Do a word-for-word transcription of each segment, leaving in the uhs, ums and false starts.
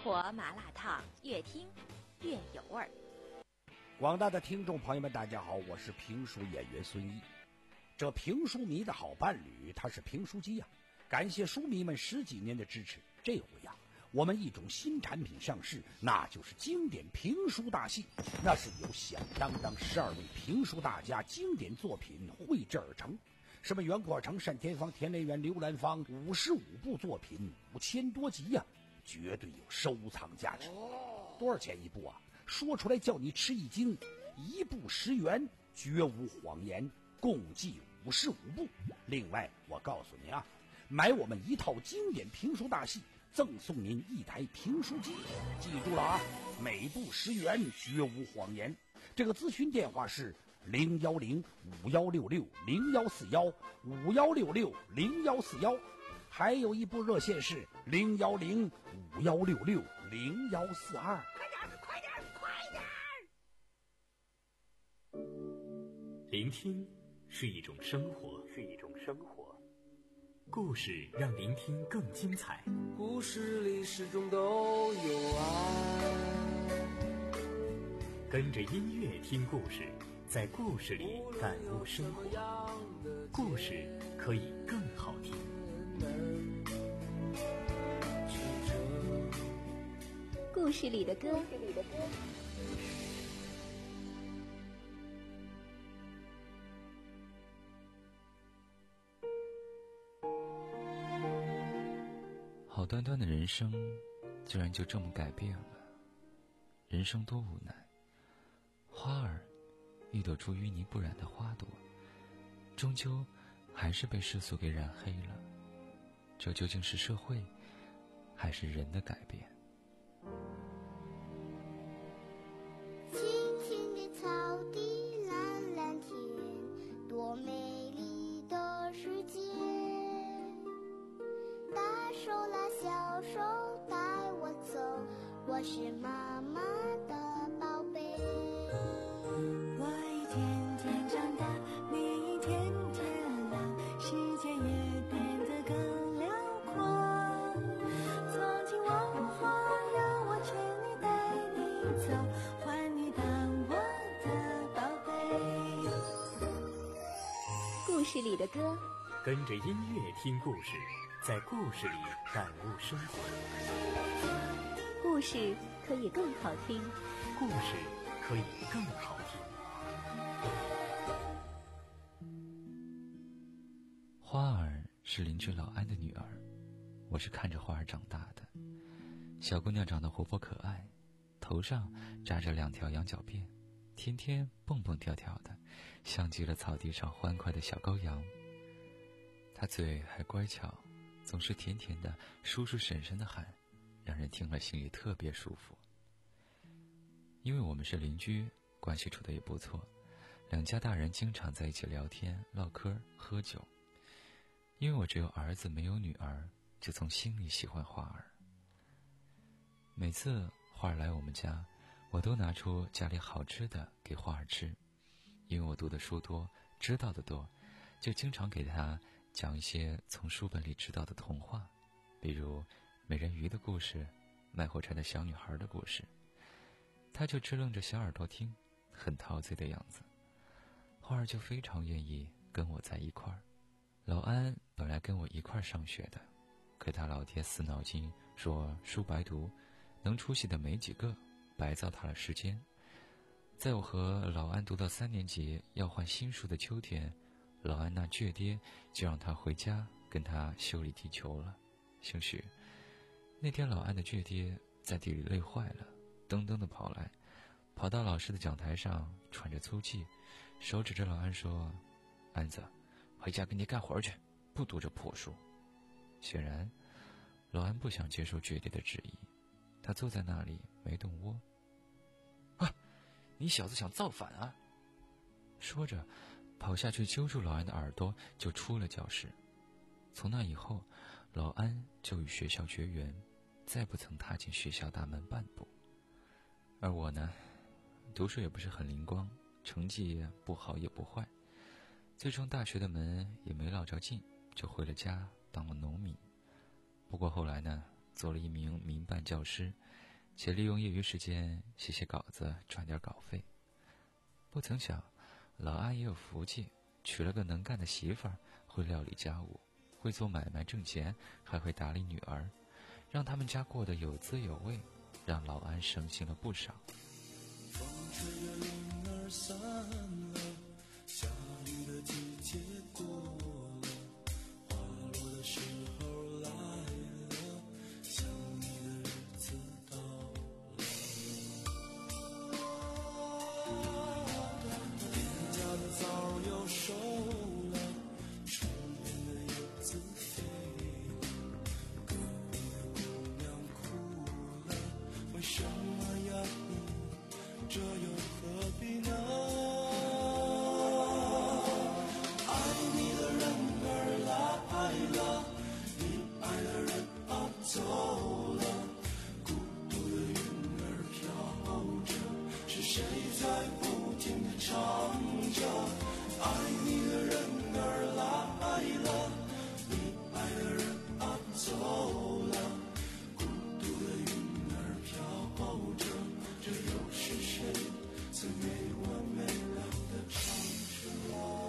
火麻辣烫，越听越有味儿。 广大的听众朋友们，大家好，我是评书演员孙一。这评书迷的好伴侣，他是评书机呀、啊。感谢书迷们十几年的支持，这回呀、啊，我们一种新产品上市，那就是经典评书大戏。那是由响当当十二位评书大家经典作品绘制而成。什么袁阔成、单田芳、田连元、刘兰芳，五十五部作品，五千多集呀、啊，绝对有收藏价值。多少钱一部啊？说出来叫你吃一惊，一部十元，绝无谎言，共计五十五部。另外，我告诉你啊，买我们一套经典评书大戏，赠送您一台评书机。记住了啊，每部十元，绝无谎言。这个咨询电话是零幺零五幺六六零幺四幺五幺六六零幺四幺，还有一部热线是零幺零五幺六六零幺四二。 快点，快点，快点！ 聆听是一种生活，是一种生活。故事让聆听更精彩。 故事里始终都有爱。 跟着音乐听故事，在故事里感悟生活。故事可以更好听。 故事里的歌。 好端端的人生，居然就这么改变了。人生多无奈，花儿，一朵出淤泥不染的花朵，终究还是被世俗给染黑了。这究竟是社会，还是人的改变？ 青青的草地，蓝蓝天，多美丽的世界。大手拉小手带我走，我是妈妈的宝贝。 我一天天长大，你一天天老，世界也变得更辽阔。从今往后让我全力带你走，换你当我的宝贝。 故事里的歌， 跟着音乐听故事，在故事里感悟生活。 故事可以更好听， 故事可以更好听。 花儿是邻居老安的女儿，我是看着花儿长大的。小姑娘长得活泼可爱，头上扎着两条羊角辫，天天蹦蹦跳跳的，像极了草地上欢快的小羔羊。她嘴还乖巧，总是甜甜的叔叔婶婶的喊，让人听了心里特别舒服。因为我们是邻居，关系处得也不错，两家大人经常在一起聊天唠嗑喝酒。因为我只有儿子没有女儿，就从心里喜欢花儿。每次花儿来我们家，我都拿出家里好吃的给花儿吃。因为我读的书多，知道的多，就经常给她讲一些从书本里知道的童话，比如美人鱼的故事，卖火柴的小女孩的故事。她就支棱着小耳朵听，很陶醉的样子。花儿就非常愿意跟我在一块儿。老安本来跟我一块儿上学的，可他老爹死脑筋，说书白读，能出息的没几个，白糟蹋了时间。在我和老安读到三年级要换新书的秋天，老安那倔爹就让他回家跟他修理地球了。兴许那天老安的倔爹在地里累坏了，噔噔地跑来，跑到老师的讲台上，喘着粗气，手指着老安说：“安子，回家跟爹干活去，不读这破书。”显然老安不想接受倔爹的质疑，他坐在那里没动窝。啊，你小子想造反啊！说着跑下去揪住老安的耳朵，就出了教室。从那以后，老安就与学校绝缘，再不曾踏进学校大门半步。而我呢，读书也不是很灵光，成绩不好也不坏，最终大学的门也没落着进，就回了家当了农民。不过后来呢，做了一名民办教师， 且利用业余时间写写稿子赚点稿费。不曾想老安也有福气，娶了个能干的媳妇儿，会料理家务，会做买卖挣钱，还会打理女儿，让他们家过得有滋有味，让老安省心了不少。 风吹着云儿散了，下雨的季节过了，花落的时候来了，想你的日子到了。店家的枣又熟了，窗边的叶子飞了，隔壁的姑娘哭了，为什么呀你这又何必呢？爱你的人儿来了，你爱的人啊走了，孤独的云儿飘着，是谁在不停地唱着？爱你的人儿来了，你爱的人啊走了，孤独的云儿飘着，这又是谁在没完没了地唱着？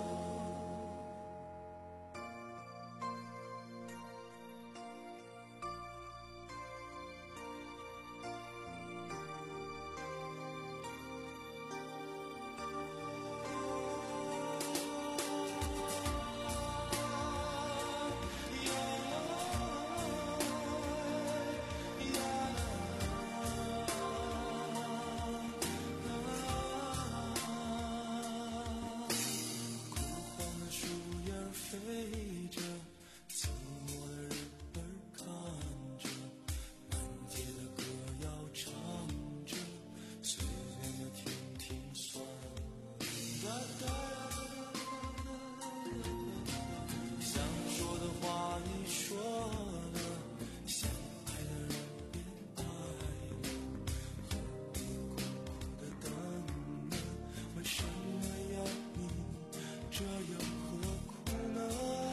飞着，寂寞的人儿看着，满街的歌谣唱着，随便的听听算了。想说的话你说了，想爱的人别爱了，何必苦苦的等呢？为什么要你这又何苦呢？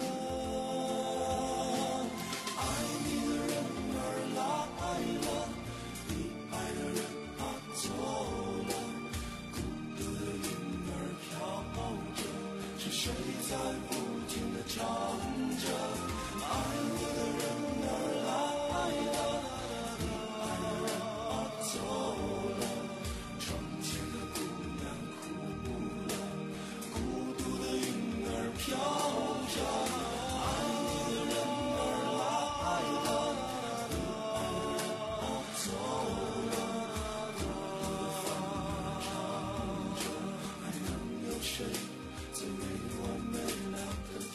爱你的人儿来了，你爱的人啊走了，孤独的云儿飘着，是谁在不停地唱着？爱你的人儿来了，你爱的人啊走了，窗前的姑娘哭了，孤独的云儿飘着，爱你的人儿来了，你爱的人啊走了，孤独的饭儿唱着，还能有谁在没完没了的听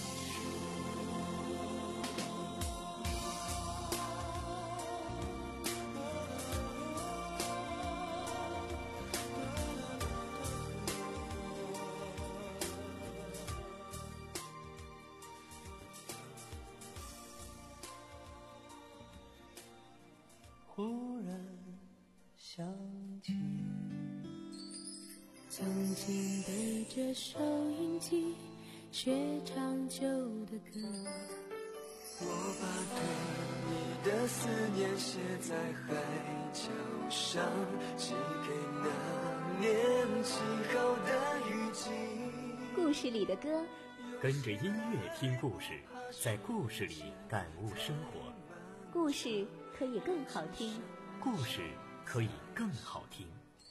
忽然想起曾经背着收音机学唱旧的歌， 我把对你的思念写在海角上，寄给那年起好的雨季。 故事里的歌， 跟着音乐听故事，在故事里感悟生活。 故事可以更好听。 故事可以更好听。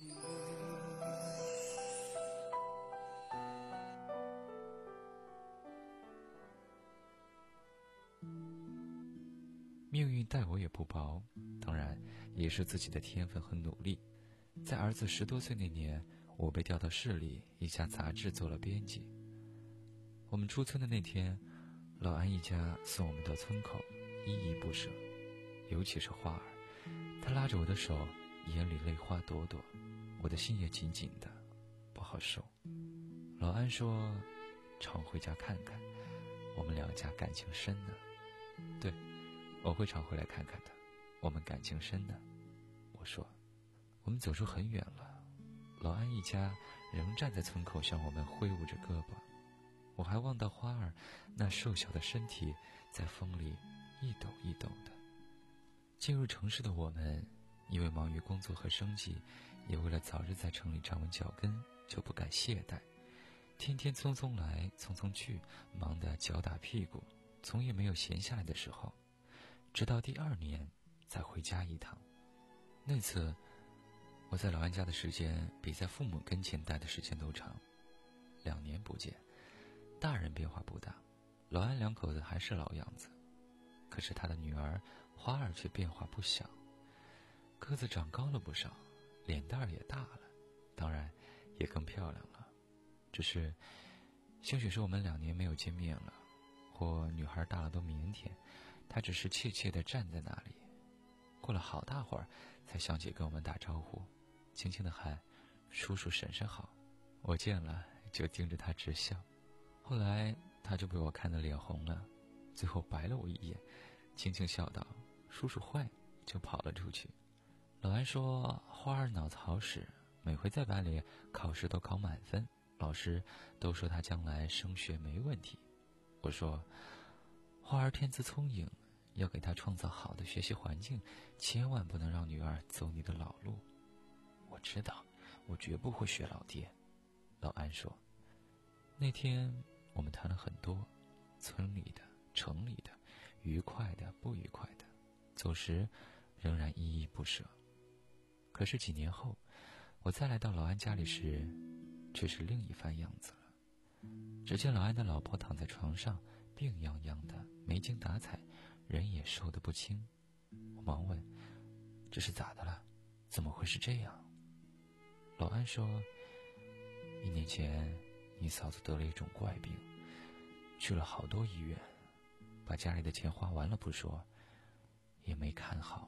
命运待我也不薄，当然也是自己的天分和努力。在儿子十多岁那年，我被调到市里一家杂志做了编辑。我们出村的那天，老安一家送我们到村口，依依不舍，尤其是花儿，他拉着我的手，眼里泪花朵朵，我的心也紧紧的，不好受。老安说常回家看看，我们两家感情深呢。对，我会常回来看看的，我们感情深呢。我说。我们走出很远了，老安一家仍站在村口向我们挥舞着胳膊。我还望到花儿那瘦小的身体在风里一抖一抖的。进入城市的我们，以为为忙于工作和生计，也为了早日在城里站稳脚跟，就不敢懈怠，天天匆匆来匆匆去，忙得脚打屁股，从也没有闲下来的时候。直到第二年才回家一趟。那次我在老安家的时间比在父母跟前待的时间都长。两年不见，大人变化不大，老安两口子还是老样子，可是他的女儿花儿却变化不小，个子长高了不少，脸蛋儿也大了，当然也更漂亮了。只是兴许是我们两年没有见面了，或女孩大了都腼腆，她只是怯怯地站在那里。过了好大会儿才想起跟我们打招呼，轻轻地喊叔叔婶婶好。我见了就盯着她直笑，后来她就被我看得脸红了，最后白了我一眼，轻轻笑道叔叔坏，就跑了出去。老安说花儿脑子好使，每回在班里考试都考满分，老师都说她将来升学没问题。我说花儿天资聪颖，要给她创造好的学习环境，千万不能让女儿走你的老路。我知道，我绝不会学老爹。老安说。那天我们谈了很多，村里的、城里的，愉快的、不愉快的，走时仍然依依不舍。可是几年后，我再来到老安家里时，却是另一番样子了。只见老安的老婆躺在床上，病怏怏的，没精打采，人也瘦得不轻。我忙问：“这是咋的了？怎么会是这样？”老安说：“一年前，你嫂子得了一种怪病，去了好多医院，把家里的钱花完了不说，也没看好。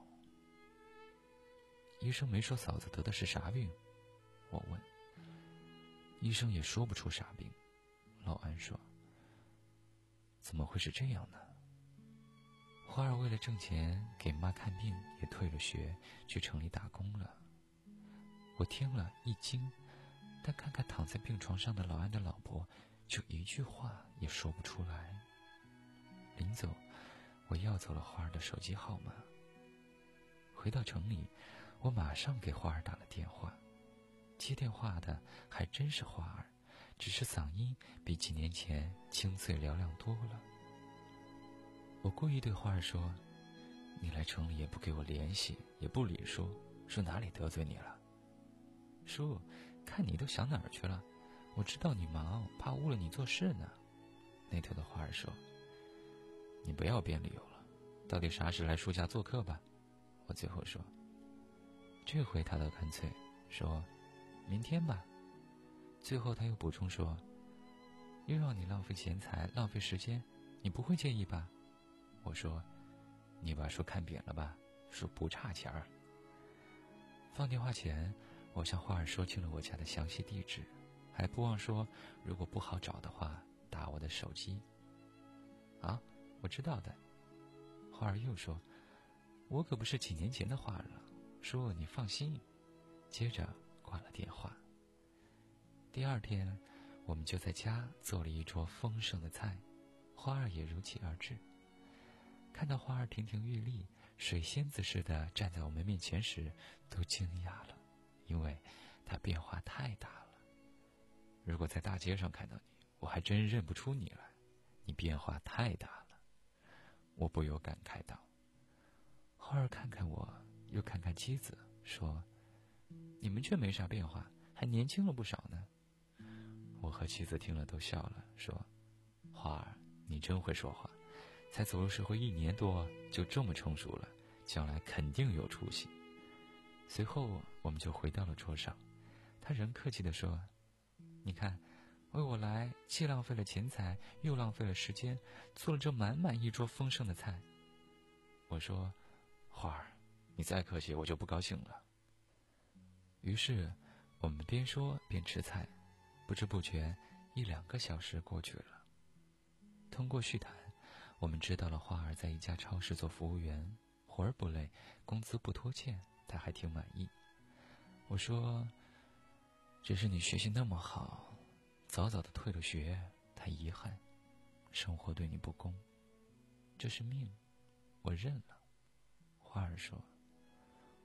医生没说嫂子得的是啥病？”我问。医生也说不出啥病。老安说：“怎么会是这样呢？”花儿为了挣钱给妈看病，也退了学，去城里打工了。我听了一惊，但看看躺在病床上的老安的老婆，就一句话也说不出来。临走，我要走了花儿的手机号码。回到城里，我马上给花儿打了电话。接电话的还真是花儿，只是嗓音比几年前清脆嘹亮多了。我故意对花儿说：“你来城里也不给我联系，也不理叔，说哪里得罪你了？”叔，看你都想哪儿去了？我知道你忙，怕误了你做事呢。那头的花儿说：“你不要编理由了，到底啥时来叔家做客吧？”我最后说。这回他倒干脆，说：“明天吧。”最后他又补充说：“又让你浪费钱财，浪费时间，你不会介意吧？”我说：“你把书看扁了吧，书不差钱儿。”放电话前，我向花儿说清了我家的详细地址，还不忘说如果不好找的话，打我的手机。啊，我知道的。花儿又说：“我可不是几年前的花儿了，叔你放心。”接着挂了电话。第二天，我们就在家做了一桌丰盛的菜，花儿也如期而至。看到花儿亭亭玉立，水仙子似的站在我们面前时，都惊讶了，因为她变化太大了。如果在大街上看到你，我还真认不出你来，你变化太大了。我不由感慨道。花儿看看我，又看看妻子，说：“你们却没啥变化，还年轻了不少呢。”我和妻子听了都笑了，说：“花儿，你真会说话，才走入社会一年多就这么成熟了，将来肯定有出息。”随后我们就回到了桌上，他仍客气地说：“你看，为我来既浪费了钱财，又浪费了时间，做了这满满一桌丰盛的菜。”我说：“花儿，你再客气我就不高兴了。”于是我们边说边吃菜，不知不觉一两个小时过去了。通过叙谈，我们知道了花儿在一家超市做服务员，活儿不累，工资不拖欠，他还挺满意。我说：“只是你学习那么好，早早的退了学，太遗憾，生活对你不公，这是命，我认了。”花儿说：“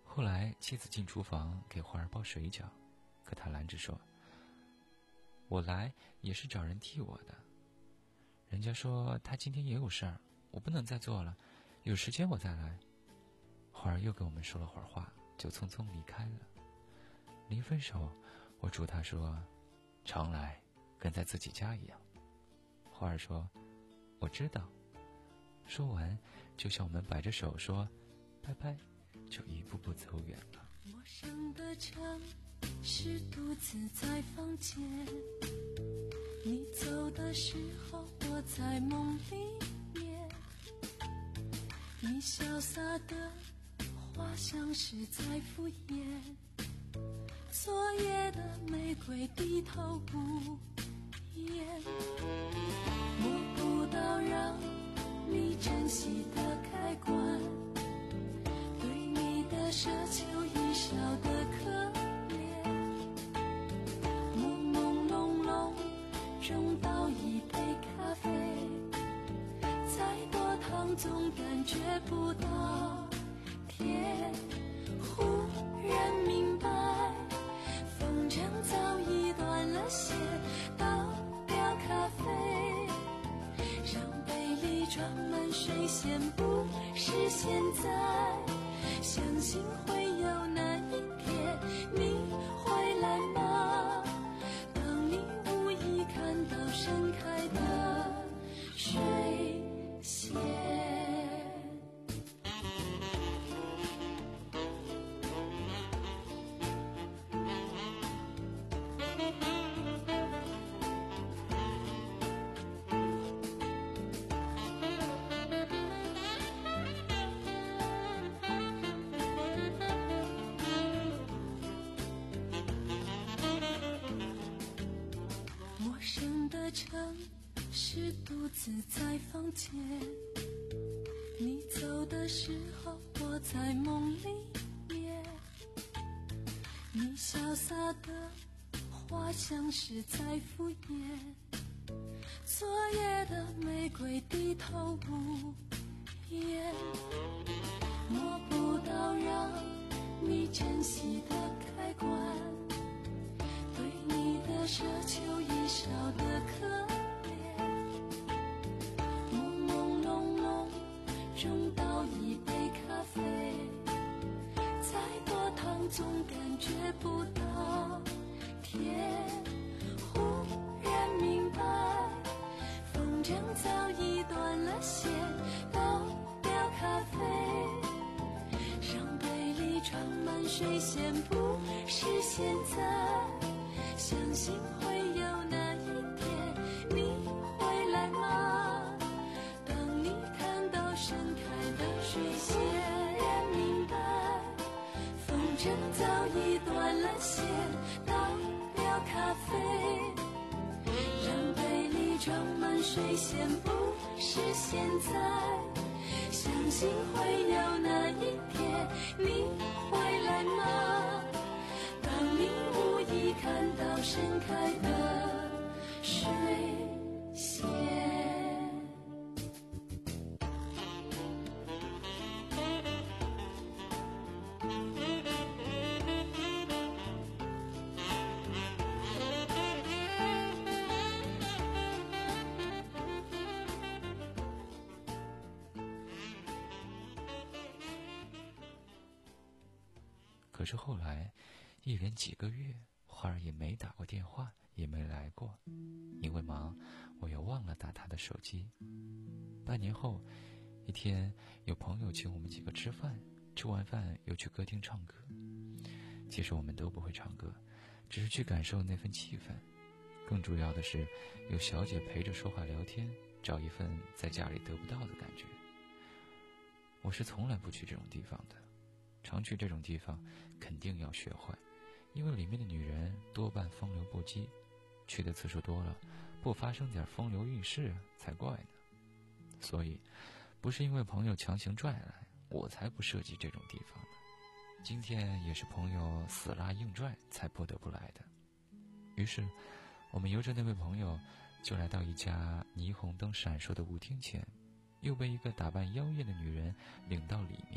后来妻子进厨房给花儿包水饺，可他拦着说，我来也是找人替我的，人家说他今天也有事儿，我不能再做了，有时间我再来。花儿又跟我们说了会儿话，就匆匆离开了。临分手，我嘱他说，常来跟在自己家一样。花儿说，我知道。说完就向我们摆着手说拜拜，就一步步走远了。 陌生的城市，独自在房间，你走的时候我在梦里面，你潇洒的话像是在敷衍，昨夜的玫瑰低头不言，摸不到让你珍惜的开关，对你的奢求已少得可怜，朦朦胧胧中倒一杯咖啡，再多糖总感觉不到甜，忽然明白风筝早已断了线，倒掉咖啡，让杯里装满水仙，不是现在，相信会有那一天你会来吗？当你无意看到盛开的水仙。城市独自在房间，你走的时候我在梦里面，你潇洒的话像是在敷衍，昨夜的玫瑰低头不言，摸不到让你珍惜的开关，对你的奢求已少得可怜，朦朦胧胧中倒一杯咖啡，再多糖总感觉不到甜，忽然明白风筝早已断了线，倒掉咖啡，让杯里装满水仙，不是现在，相信会有那一天你会来吗？当你看到盛开的水仙，忽然明白风筝早已断了线，倒掉咖啡，让杯里装满水仙，不是现在，相信会有那一天你会来吗？当你无意看到盛开的水仙。 可是后来一连几个月，花儿也没打过电话，也没来过，因为忙我又忘了打他的手机。半年后一天，有朋友请我们几个吃饭，吃完饭又去歌厅唱歌。其实我们都不会唱歌，只是去感受那份气氛，更主要的是有小姐陪着说话聊天，找一份在家里得不到的感觉。我是从来不去这种地方的，常去这种地方肯定要学坏，因为里面的女人多半风流不羁，去的次数多了，不发生点风流韵事才怪呢。所以不是因为朋友强行拽来，我才不涉及这种地方的。今天也是朋友死拉硬拽才不得不来的。于是我们由着那位朋友就来到一家霓虹灯闪烁的舞厅前，又被一个打扮妖艳的女人领到里面，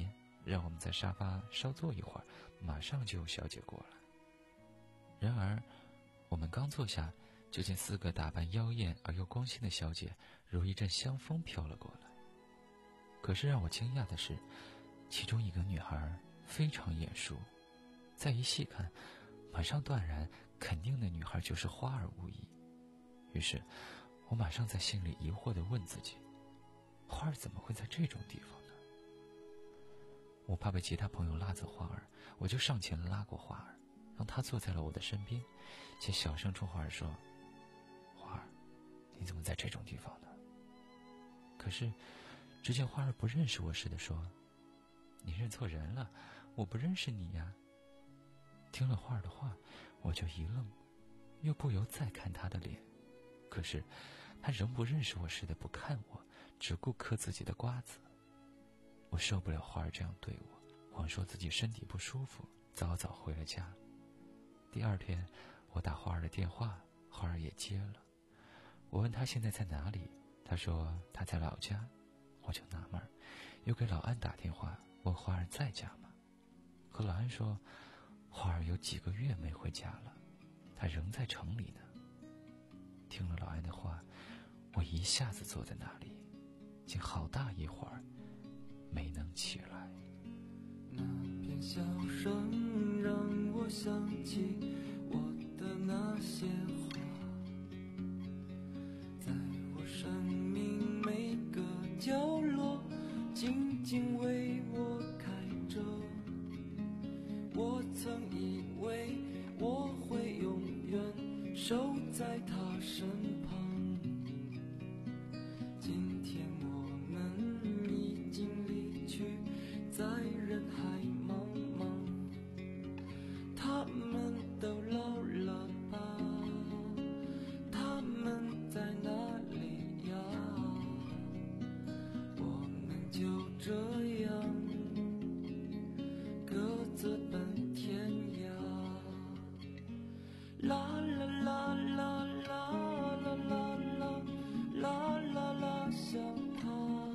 让我们在沙发稍坐一会儿，马上就有小姐过来。然而我们刚坐下，就见四个打扮妖艳而又光鲜的小姐如一阵香风飘了过来。可是让我惊讶的是，其中一个女孩非常眼熟，再一细看，马上断然肯定那女孩就是花儿无疑。于是我马上在心里疑惑地问自己，花儿怎么会在这种地方呢？我怕被其他朋友拉走花儿，我就上前拉过花儿，让她坐在了我的身边，且小声冲花儿说，花儿，你怎么在这种地方呢？可是只见花儿不认识我似的说，你认错人了，我不认识你呀。听了花儿的话，我就一愣，又不由再看她的脸。可是她仍不认识我似的不看我，只顾嗑自己的瓜子。我受不了花儿这样对我，谎说自己身体不舒服，早早回了家。第二天我打花儿的电话，花儿也接了。我问她现在在哪里，她说她在老家。我就纳闷，又给老安打电话问花儿在家吗？可老安说花儿有几个月没回家了，她仍在城里呢。听了老安的话，我一下子坐在那里，竟好大一会儿没能起来。 那片笑声让我想起我的那些话，在我生命每个角落静静为我开着。我曾以为我会永远守在他身旁，今天我们已经离去，在人海茫茫。他们都老了吧？他们在哪里呀？我们就这样各自奔天涯。啦啦啦啦啦啦啦啦啦啦啦，想他。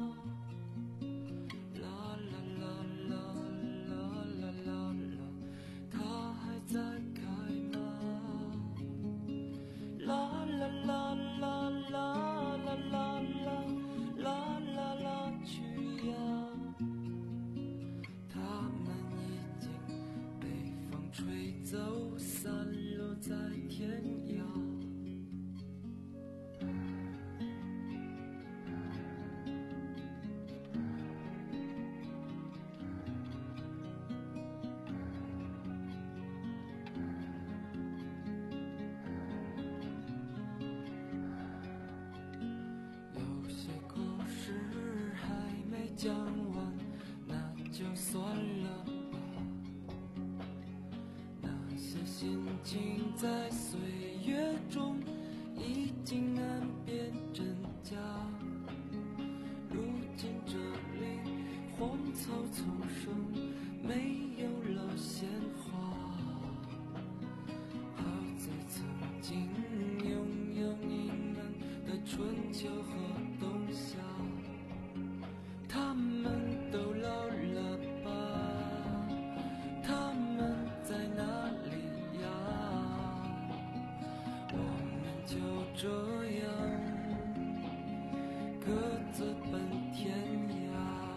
啦啦啦啦啦啦啦啦，他还在开吗？啦啦啦啦啦啦啦啦啦啦啦，去呀！他们已经被风吹走，散落在天涯。有些故事还没讲完，那就算了吧。那些心情在岁月中已经难辨真假，如今这里荒草丛生，没有了鲜花。好在曾经拥有你们的春秋和冬夏，他们都老了吧？他们在哪里呀？我们就这样各自奔天涯。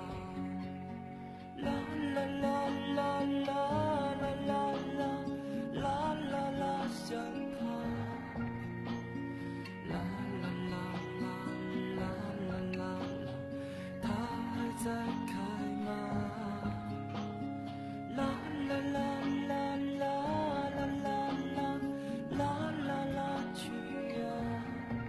啦啦啦啦啦啦啦啦啦啦啦，想他。啦啦啦啦啦啦啦啦，他还在开吗？啦啦啦啦啦啦啦啦啦啦啦，去呀！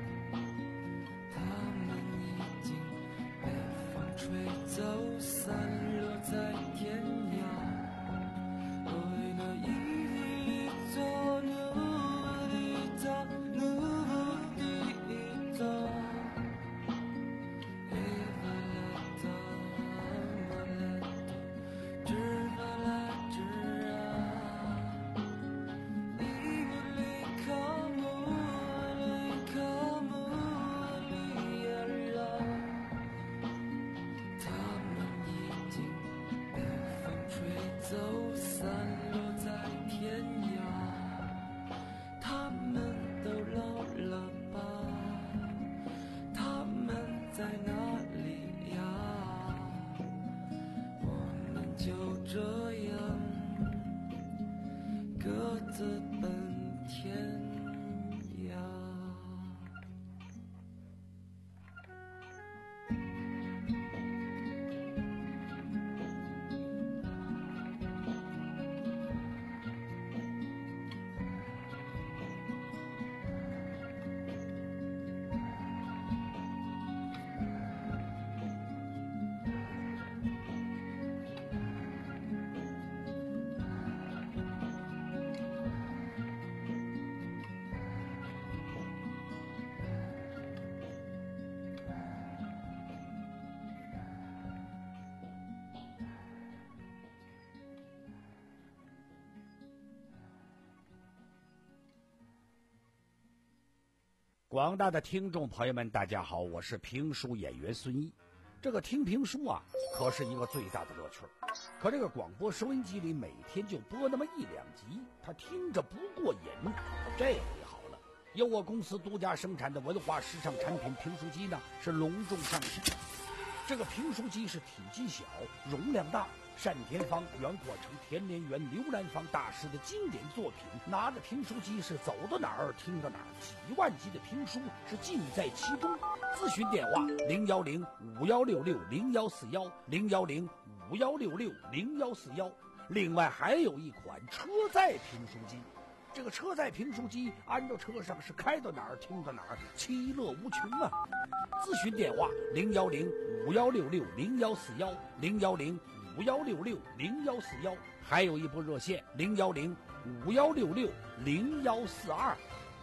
广大的听众朋友们，大家好，我是评书演员孙毅。这个听评书啊，可是一个最大的乐趣。可这个广播收音机里每天就播那么一两集，他听着不过瘾。这回好了，由我公司独家生产的文化时尚产品评书机呢，是隆重上市。这个评书机是体积小，容量大，单田芳、袁国成、田连元、刘兰芳大师的经典作品。拿着评书机是走到哪儿听到哪儿，几万集的评书是尽在其中。咨询电话零幺零五幺六六零幺四幺零幺零五幺六六零幺四幺。另外还有一款车载评书机。这个车载评书机安到车上是开到哪儿听到哪儿，其乐无穷啊！咨询电话零幺零五幺六六零幺四幺零幺零五幺六六零幺四幺，还有一部热线零幺零五幺六六零幺四二。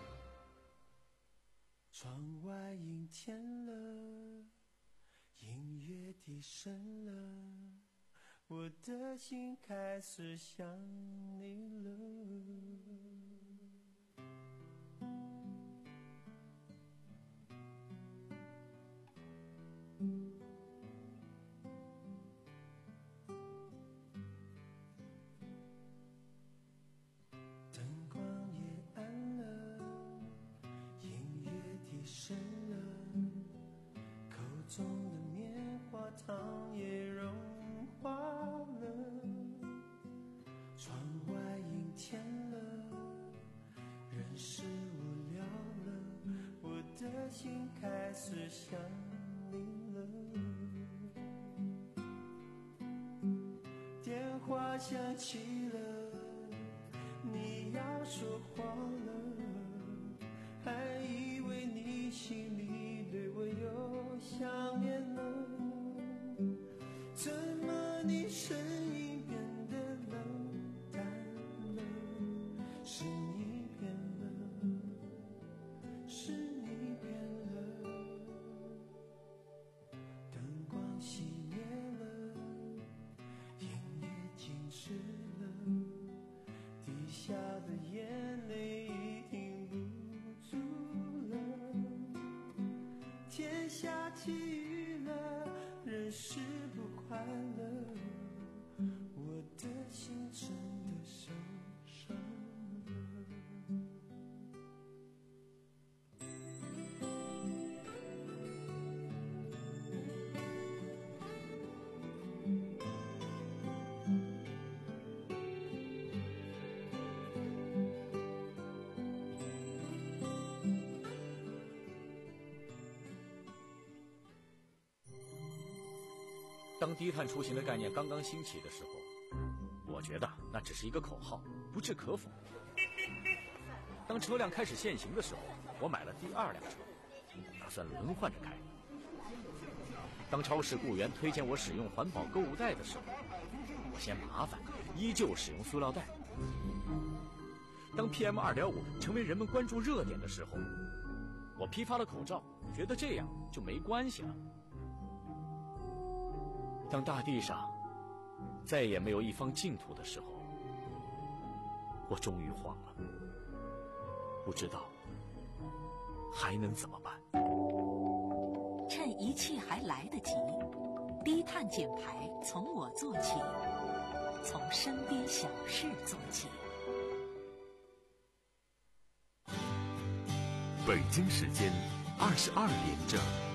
窗外阴天了，音乐低声了，我的心开始想你了。灯光也暗了，音乐低声了，口中的棉花糖也融化了。窗外阴天了，人是无聊了，我的心开始想你了。电话响起了，你要说话了，还以为你心里对我有想念了，怎么你声音变得冷淡了？是你变了，是你变了。灯光熄灭了，音乐静止了，滴下的眼泪已停不住了。天下起雨了，人是不快乐，我的心真的受伤了。 当低碳出行的概念刚刚兴起的时候，我觉得那只是一个口号，不置可否。当车辆开始限行的时候，我买了第二辆车，打算轮换着开。当超市雇员推荐我使用环保购物袋的时候，我嫌麻烦，依旧使用塑料袋。当 P M 二点五 成为人们关注热点的时候，我批发了口罩，觉得这样就没关系了。当大地上再也没有一方净土的时候，我终于慌了，不知道还能怎么办。 趁一切还来得及，低碳减排从我做起，从身边小事做起。 北京时间二十二点整。